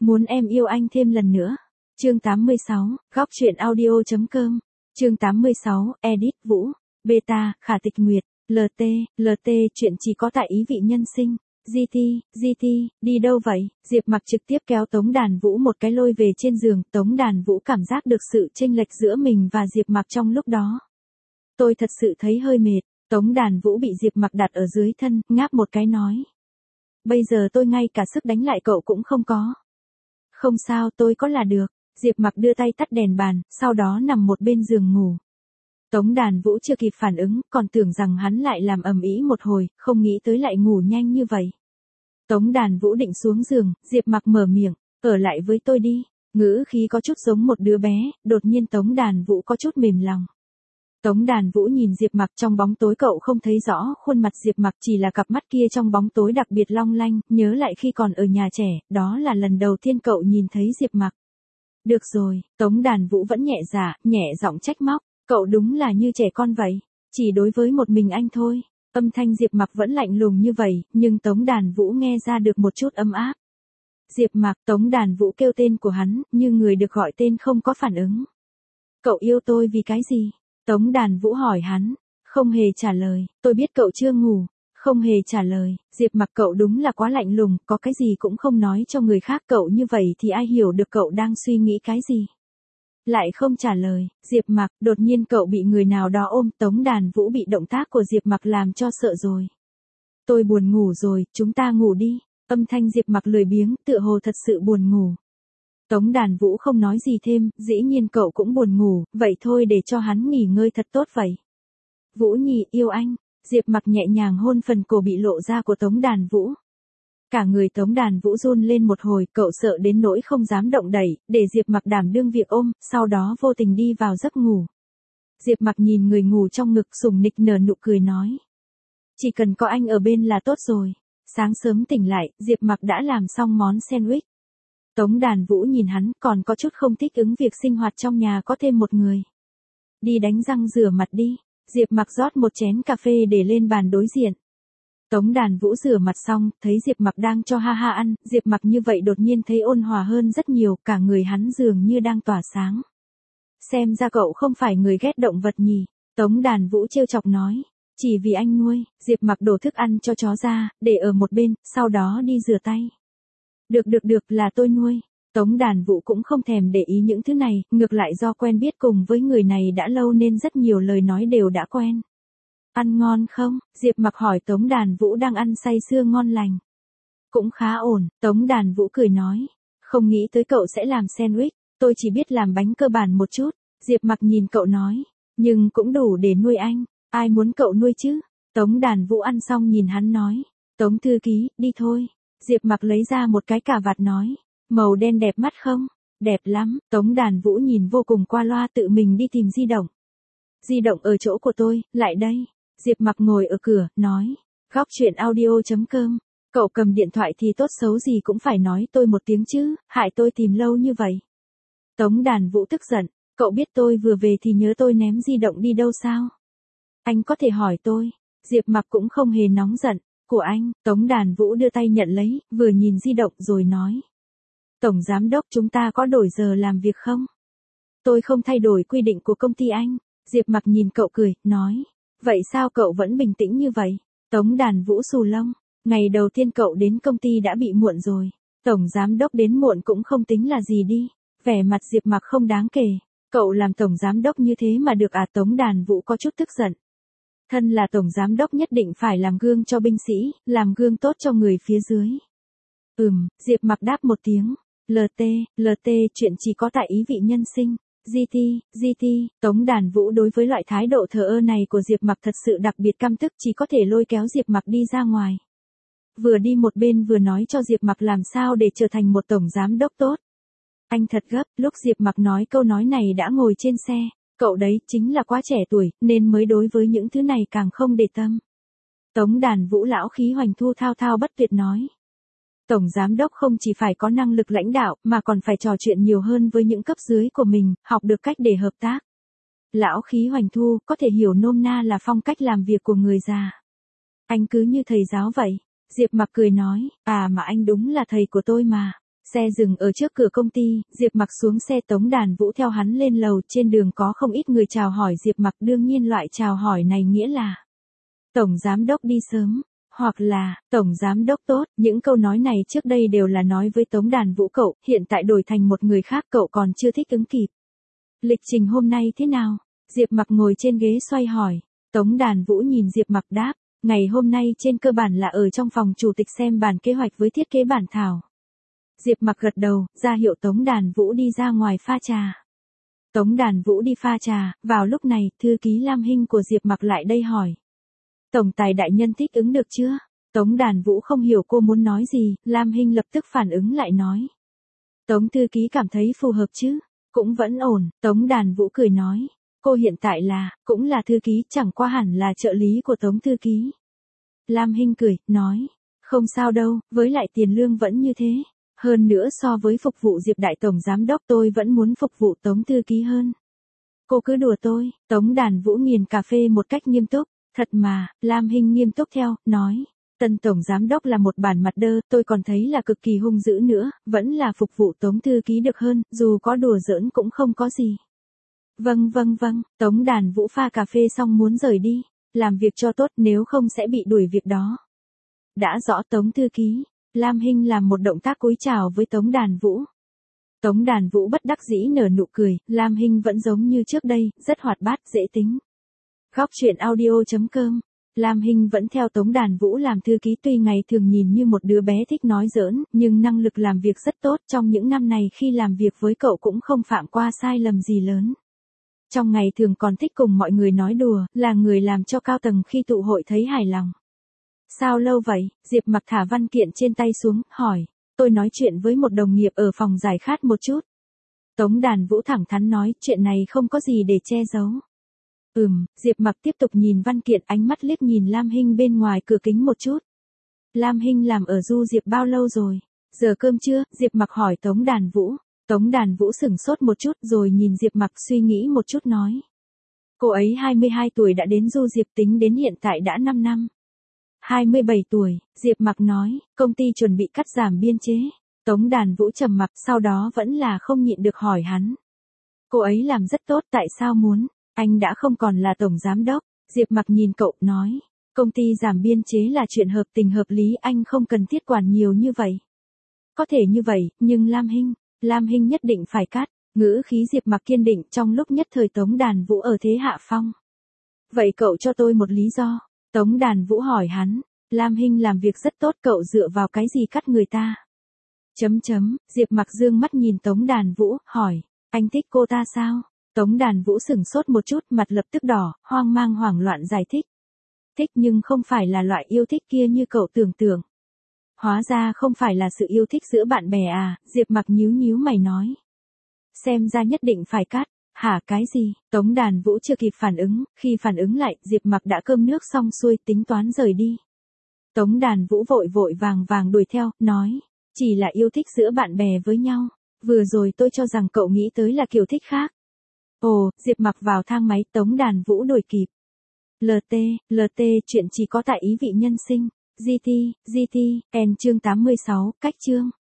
Muốn em yêu anh thêm lần nữa. Chương 86, góc truyện audio.com. Chương 86, edit Vũ, beta, Khả Tịch Nguyệt, LT, chuyện chỉ có tại ý vị nhân sinh. GT, đi đâu vậy? Diệp Mặc trực tiếp kéo Tống Đàn Vũ một cái lôi về trên giường, Tống Đàn Vũ cảm giác được sự chênh lệch giữa mình và Diệp Mặc trong lúc đó. Tôi thật sự thấy hơi mệt, Tống Đàn Vũ bị Diệp Mặc đặt ở dưới thân, ngáp một cái nói. Bây giờ tôi ngay cả sức đánh lại cậu cũng không có. Không sao, tôi có là được. Diệp Mặc đưa tay tắt đèn bàn, sau đó nằm một bên giường ngủ. Tống Đàn Vũ chưa kịp phản ứng, còn tưởng rằng hắn lại làm ầm ĩ một hồi, không nghĩ tới lại ngủ nhanh như vậy. Tống Đàn Vũ định xuống giường, Diệp Mặc mở miệng, ở lại với tôi đi. Ngữ khí có chút giống một đứa bé, đột nhiên Tống Đàn Vũ có chút mềm lòng. Tống Đàn Vũ nhìn Diệp Mặc trong bóng tối, cậu không thấy rõ khuôn mặt Diệp Mặc, chỉ là cặp mắt kia trong bóng tối đặc biệt long lanh, nhớ lại khi còn ở nhà trẻ, đó là lần đầu tiên cậu nhìn thấy Diệp Mặc. Được rồi, Tống Đàn Vũ vẫn nhẹ dạ, nhẹ giọng trách móc, cậu đúng là như trẻ con vậy, chỉ đối với một mình anh thôi. Âm thanh Diệp Mặc vẫn lạnh lùng như vậy, nhưng Tống Đàn Vũ nghe ra được một chút ấm áp. Diệp Mặc, Tống Đàn Vũ kêu tên của hắn, nhưng người được gọi tên không có phản ứng. Cậu yêu tôi vì cái gì? Tống Đàn Vũ hỏi hắn, không hề trả lời, tôi biết cậu chưa ngủ, không hề trả lời. Diệp Mặc, cậu đúng là quá lạnh lùng, có cái gì cũng không nói cho người khác, cậu như vậy thì ai hiểu được cậu đang suy nghĩ cái gì? Lại không trả lời. Diệp Mặc, đột nhiên cậu bị người nào đó ôm, Tống Đàn Vũ bị động tác của Diệp Mặc làm cho sợ rồi. Tôi buồn ngủ rồi, chúng ta ngủ đi. Âm thanh Diệp Mặc lười biếng, tựa hồ thật sự buồn ngủ. Tống Đàn Vũ không nói gì thêm, dĩ nhiên cậu cũng buồn ngủ, vậy thôi để cho hắn nghỉ ngơi thật tốt vậy. Vũ Nhi, yêu anh. Diệp Mặc nhẹ nhàng hôn phần cổ bị lộ ra của Tống Đàn Vũ. Cả người Tống Đàn Vũ run lên một hồi, cậu sợ đến nỗi không dám động đẩy, để Diệp Mặc đảm đương việc ôm, sau đó vô tình đi vào giấc ngủ. Diệp Mặc nhìn người ngủ trong ngực, sủng nịch nở nụ cười nói. Chỉ cần có anh ở bên là tốt rồi. Sáng sớm tỉnh lại, Diệp Mặc đã làm xong món sandwich. Tống Đàn Vũ nhìn hắn, còn có chút không thích ứng việc sinh hoạt trong nhà có thêm một người. Đi đánh răng rửa mặt đi. Diệp Mặc rót một chén cà phê để lên bàn đối diện. Tống Đàn Vũ rửa mặt xong, thấy Diệp Mặc đang cho ha ha ăn, Diệp Mặc như vậy đột nhiên thấy ôn hòa hơn rất nhiều, cả người hắn dường như đang tỏa sáng. Xem ra cậu không phải người ghét động vật nhỉ? Tống Đàn Vũ trêu chọc nói. Chỉ vì anh nuôi. Diệp Mặc đổ thức ăn cho chó ra, để ở một bên, sau đó đi rửa tay. Được, là tôi nuôi. Tống Đàn Vũ cũng không thèm để ý những thứ này, ngược lại do quen biết cùng với người này đã lâu nên rất nhiều lời nói đều đã quen. Ăn ngon không? Diệp Mặc hỏi Tống Đàn Vũ đang ăn say sưa ngon lành. Cũng khá ổn, Tống Đàn Vũ cười nói. Không nghĩ tới cậu sẽ làm sandwich, tôi chỉ biết làm bánh cơ bản một chút. Diệp Mặc nhìn cậu nói, nhưng cũng đủ để nuôi anh, ai muốn cậu nuôi chứ? Tống Đàn Vũ ăn xong nhìn hắn nói. Tống thư ký, đi thôi. Diệp Mặc lấy ra một cái cà vạt nói. Màu đen đẹp mắt không? Đẹp lắm. Tống Đàn Vũ nhìn vô cùng qua loa, tự mình đi tìm di động. Di động ở chỗ của tôi, lại đây. Diệp Mặc ngồi ở cửa, nói. Góc truyện audio.com. Cậu cầm điện thoại thì tốt xấu gì cũng phải nói tôi một tiếng chứ, hại tôi tìm lâu như vậy. Tống Đàn Vũ tức giận. Cậu biết tôi vừa về thì nhớ tôi ném di động đi đâu sao? Anh có thể hỏi tôi. Diệp Mặc cũng không hề nóng giận. Của anh. Tống Đàn Vũ đưa tay nhận lấy, vừa nhìn di động rồi nói. Tổng giám đốc, chúng ta có đổi giờ làm việc không? Tôi không thay đổi quy định của công ty anh. Diệp Mặc nhìn cậu cười, nói. Vậy sao cậu vẫn bình tĩnh như vậy? Tống Đàn Vũ xù lông. Ngày đầu tiên cậu đến công ty đã bị muộn rồi. Tổng giám đốc đến muộn cũng không tính là gì đi. Vẻ mặt Diệp Mặc không đáng kể. Cậu làm tổng giám đốc như thế mà được à? Tống Đàn Vũ có chút tức giận. Thân là tổng giám đốc nhất định phải làm gương cho binh sĩ, làm gương tốt cho người phía dưới. Diệp Mặc đáp một tiếng. LT, chuyện chỉ có tại ý vị nhân sinh. GT, Tống Đàn Vũ đối với loại thái độ thờ ơ này của Diệp Mặc thật sự đặc biệt căm tức, chỉ có thể lôi kéo Diệp Mặc đi ra ngoài. Vừa đi một bên vừa nói cho Diệp Mặc làm sao để trở thành một tổng giám đốc tốt. Anh thật gấp, lúc Diệp Mặc nói câu nói này đã ngồi trên xe. Cậu đấy chính là quá trẻ tuổi, nên mới đối với những thứ này càng không để tâm. Tống Đàn Vũ lão khí hoành thu thao thao bất tuyệt nói. Tổng giám đốc không chỉ phải có năng lực lãnh đạo, mà còn phải trò chuyện nhiều hơn với những cấp dưới của mình, học được cách để hợp tác. Lão khí hoành thu, có thể hiểu nôm na là phong cách làm việc của người già. Anh cứ như thầy giáo vậy. Diệp Mặc cười nói, mà anh đúng là thầy của tôi mà. Xe dừng ở trước cửa công ty, Diệp Mặc xuống xe, Tống Đàn Vũ theo hắn lên lầu, trên đường có không ít người chào hỏi Diệp Mặc, đương nhiên loại chào hỏi này nghĩa là Tổng Giám Đốc đi sớm, hoặc là Tổng Giám Đốc tốt, những câu nói này trước đây đều là nói với Tống Đàn Vũ cậu, hiện tại đổi thành một người khác cậu còn chưa thích ứng kịp. Lịch trình hôm nay thế nào? Diệp Mặc ngồi trên ghế xoay hỏi. Tống Đàn Vũ nhìn Diệp Mặc đáp, ngày hôm nay trên cơ bản là ở trong phòng chủ tịch xem bản kế hoạch với thiết kế bản thảo. Diệp Mặc gật đầu, ra hiệu Tống Đàn Vũ đi ra ngoài pha trà. Tống Đàn Vũ đi pha trà, vào lúc này, thư ký Lam Hinh của Diệp Mặc lại đây hỏi. Tổng tài đại nhân thích ứng được chưa? Tống Đàn Vũ không hiểu cô muốn nói gì, Lam Hinh lập tức phản ứng lại nói. Tống thư ký cảm thấy phù hợp chứ? Cũng vẫn ổn, Tống Đàn Vũ cười nói. Cô hiện tại cũng là thư ký, chẳng qua hẳn là trợ lý của Tống thư ký. Lam Hinh cười, nói. Không sao đâu, với lại tiền lương vẫn như thế. Hơn nữa so với phục vụ Diệp đại tổng giám đốc tôi vẫn muốn phục vụ Tống thư ký hơn. Cô cứ đùa tôi, Tống Đàn Vũ nghiền cà phê một cách nghiêm túc. Thật mà, Lam Hinh nghiêm túc theo, nói. Tân tổng giám đốc là một bản mặt đơ, tôi còn thấy là cực kỳ hung dữ nữa, vẫn là phục vụ Tống thư ký được hơn, dù có đùa giỡn cũng không có gì. Vâng, Tống Đàn Vũ pha cà phê xong muốn rời đi, làm việc cho tốt nếu không sẽ bị đuổi việc đó. Đã rõ Tống thư ký, Lam Hinh làm một động tác cúi chào với Tống Đàn Vũ. Tống Đàn Vũ bất đắc dĩ nở nụ cười, Lam Hinh vẫn giống như trước đây, rất hoạt bát, dễ tính. Góc truyện audio.com. Lam Hinh vẫn theo Tống Đàn Vũ làm thư ký, tuy ngày thường nhìn như một đứa bé thích nói giỡn, nhưng năng lực làm việc rất tốt, trong những năm này khi làm việc với cậu cũng không phạm qua sai lầm gì lớn. Trong ngày thường còn thích cùng mọi người nói đùa, là người làm cho cao tầng khi tụ hội thấy hài lòng. Sao lâu vậy? Diệp Mặc thả văn kiện trên tay xuống, hỏi. Tôi nói chuyện với một đồng nghiệp ở phòng giải khát một chút. Tống Đàn Vũ thẳng thắn nói, chuyện này không có gì để che giấu. Diệp Mặc tiếp tục nhìn văn kiện, ánh mắt liếc nhìn Lam Hinh bên ngoài cửa kính một chút. Lam Hinh làm ở Du Diệp bao lâu rồi? Giờ cơm chưa? Diệp Mặc hỏi Tống Đàn Vũ. Tống Đàn Vũ sửng sốt một chút rồi nhìn Diệp Mặc suy nghĩ một chút nói. Cô ấy 22 tuổi đã đến Du Diệp, tính đến hiện tại đã 5 năm. 27 tuổi, Diệp Mặc nói, công ty chuẩn bị cắt giảm biên chế. Tống Đàn Vũ trầm mặc, sau đó vẫn là không nhịn được hỏi hắn. Cô ấy làm rất tốt, tại sao muốn? Anh đã không còn là tổng giám đốc. Diệp Mặc nhìn cậu, nói. Công ty giảm biên chế là chuyện hợp tình hợp lý, anh không cần thiết quản nhiều như vậy. Có thể như vậy, nhưng Lam Hinh nhất định phải cắt. Ngữ khí Diệp Mặc kiên định, trong lúc nhất thời Tống Đàn Vũ ở thế hạ phong. Vậy cậu cho tôi một lý do. Tống Đàn Vũ hỏi hắn. Lam Hinh làm việc rất tốt, cậu dựa vào cái gì cắt người ta? Diệp Mặc dương mắt nhìn Tống Đàn Vũ, hỏi. Anh thích cô ta sao? Tống Đàn Vũ sửng sốt một chút, mặt lập tức đỏ, hoang mang hoảng loạn giải thích. Thích nhưng không phải là loại yêu thích kia như cậu tưởng tượng. Hóa ra không phải là sự yêu thích giữa bạn bè à? Diệp Mặc nhíu mày nói. Xem ra nhất định phải cắt. Hả, cái gì? Tống Đàn Vũ chưa kịp phản ứng, khi phản ứng lại, Diệp Mặc đã cơm nước xong xuôi, tính toán rời đi. Tống Đàn Vũ vội vàng đuổi theo, nói. Chỉ là yêu thích giữa bạn bè với nhau. Vừa rồi tôi cho rằng cậu nghĩ tới là kiểu thích khác. Ồ, Diệp Mặc vào thang máy, Tống Đàn Vũ đuổi kịp. LT, chuyện chỉ có tại ý vị nhân sinh. GT, chương 86, cách chương.